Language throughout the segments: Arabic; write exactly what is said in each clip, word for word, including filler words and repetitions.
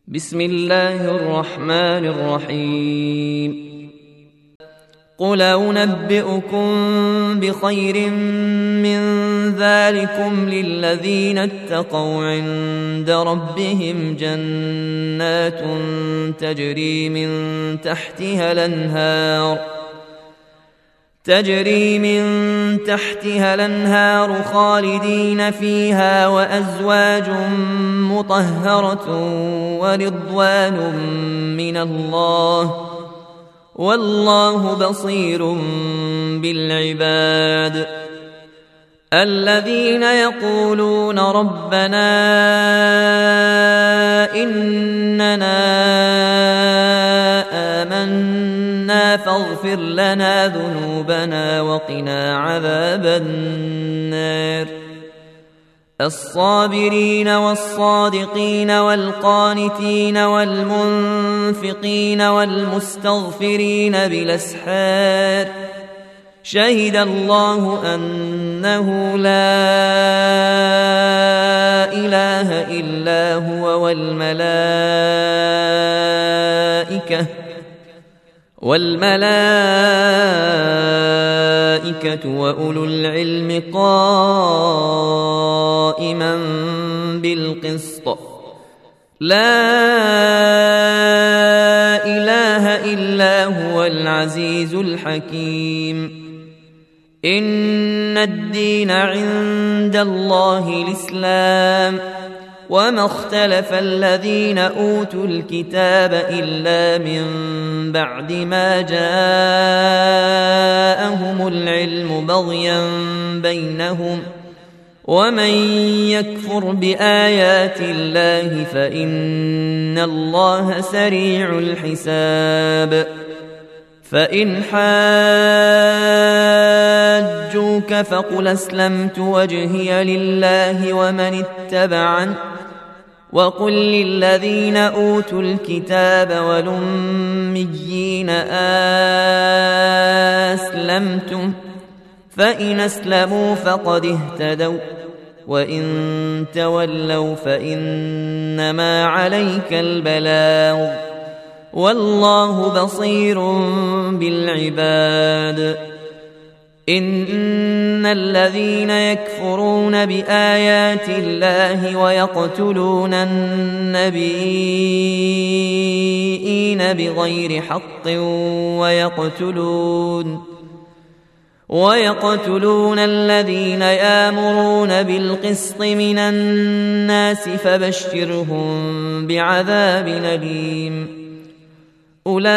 بسم الله الرحمن الرحيم. قل أنبئكم بخير من ذلكم للذين اتقوا عند ربهم جنات تجري من تحتها الأنهار تجري من تحتها الأنهار خالدين فيها وأزواج مطهرة ورضوان من الله والله بصير بالعباد. الذين يقولون ربنا إننا آمنا فاغفر لنا ذنوبنا وقنا عذاب النار. الصابرين والصادقين والقانتين والمنفقين والمستغفرين بالأسحار شهد الله أنه لا إله إلا هو والملائكة والملائكة وأولو العلم قائما بالقسط لا إله إلا هو العزيز الحكيم. إن الدين عند الله الإسلام وما اختلف الذين أوتوا الكتاب إلا من بعد ما جاءهم العلم بغيا بينهم ومن يكفر بآيات الله فإن الله سريع الحساب. فإن حاجوك فقل أسلمت وجهي لله ومن اتبعني وقل للذين أوتوا الكتاب والأميين أسلمتم فإن أسلموا فقد اهتدوا وإن تولوا فإنما عليك البلاغ والله بصير بالعباد. إن الذين يكفرون بآيات الله ويقتلون النبيين بغير حق ويقتلون ويقتلون الذين يأمرون بالقسط من الناس فبشرهم بعذاب أليم. أولئك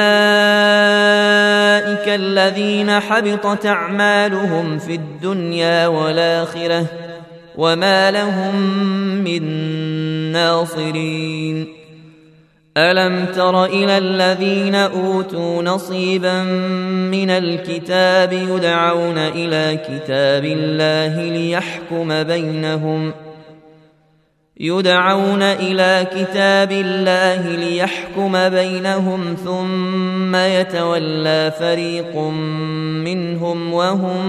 الذين حبطت أعمالهم في الدنيا والآخرة وما لهم من ناصرين. ألم تر إلى الذين أوتوا نصيبا من الكتاب يدعون إلى كتاب الله ليحكم بينهم يدعون إلى كتاب الله ليحكم بينهم ثم يتولى فريق منهم وهم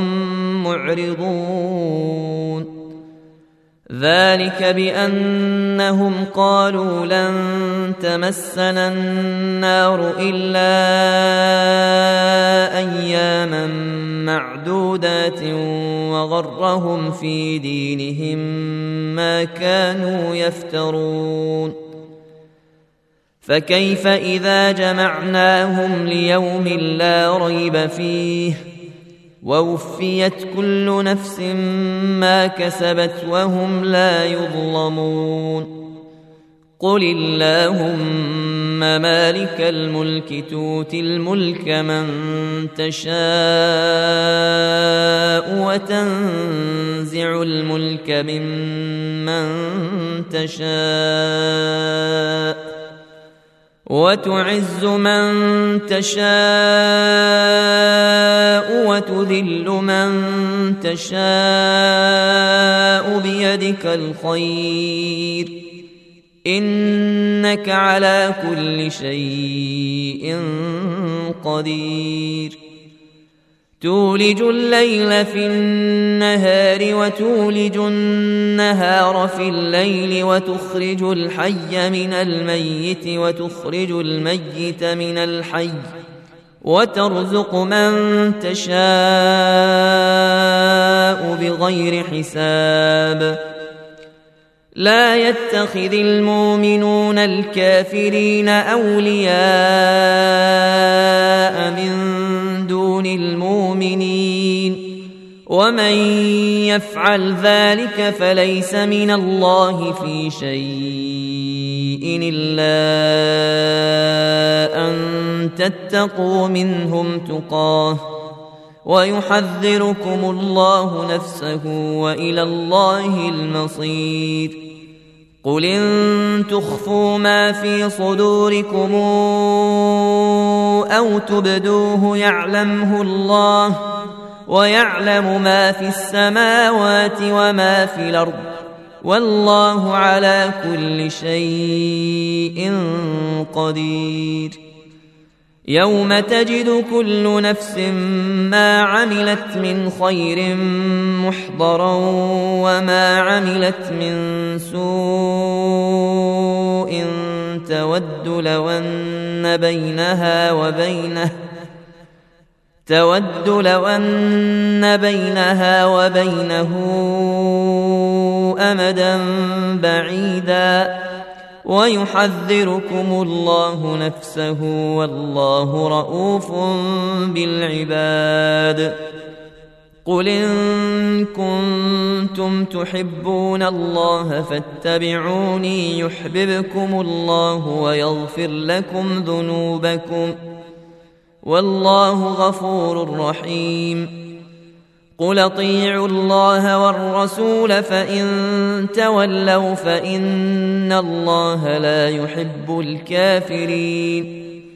معرضون. ذلك بأنهم قالوا لن تمسنا النار إلا أياما معدودات وغرهم في دينهم ما كانوا يفترون. فكيف إذا جمعناهم ليوم لا ريب فيه ووفيت كل نفس ما كسبت وهم لا يظلمون. قل اللهم مالك الملك تؤتي الملك من تشاء وتنزع الملك ممن تشاء وتعز من تشاء وتذل من تشاء بيدك الخير إنك على كل شيء قدير. تولج الليل في النهار وتولج النهار في الليل وتخرج الحي من الميت وتخرج الميت من الحي وترزق من تشاء بغير حساب. لا يتخذ المؤمنون الكافرين أولياء من دون المؤمنين ومن يفعل ذلك فليس من الله في شيء إلا أن تتقوا منهم تقاه ويحذركم الله نفسه وإلى الله المصير. قل إن تخفوا ما في صدوركم أو تبدوه يعلمه الله ويعلم ما في السماوات وما في الأرض والله على كل شيء قدير. يوم تجد كل نفس ما عملت من خير محضرا وما عملت من سوء تود لو أن بينها وبينه تود لو أن بينها وبينه أمدا بعيدا ويحذركم الله نفسه والله رؤوف بالعباد. قل إن كنتم تحبون الله فاتبعوني يحببكم الله ويغفر لكم ذنوبكم والله غفور رحيم. قل اطيعوا الله والرسول فإن تولوا فإن الله لا يحب الكافرين.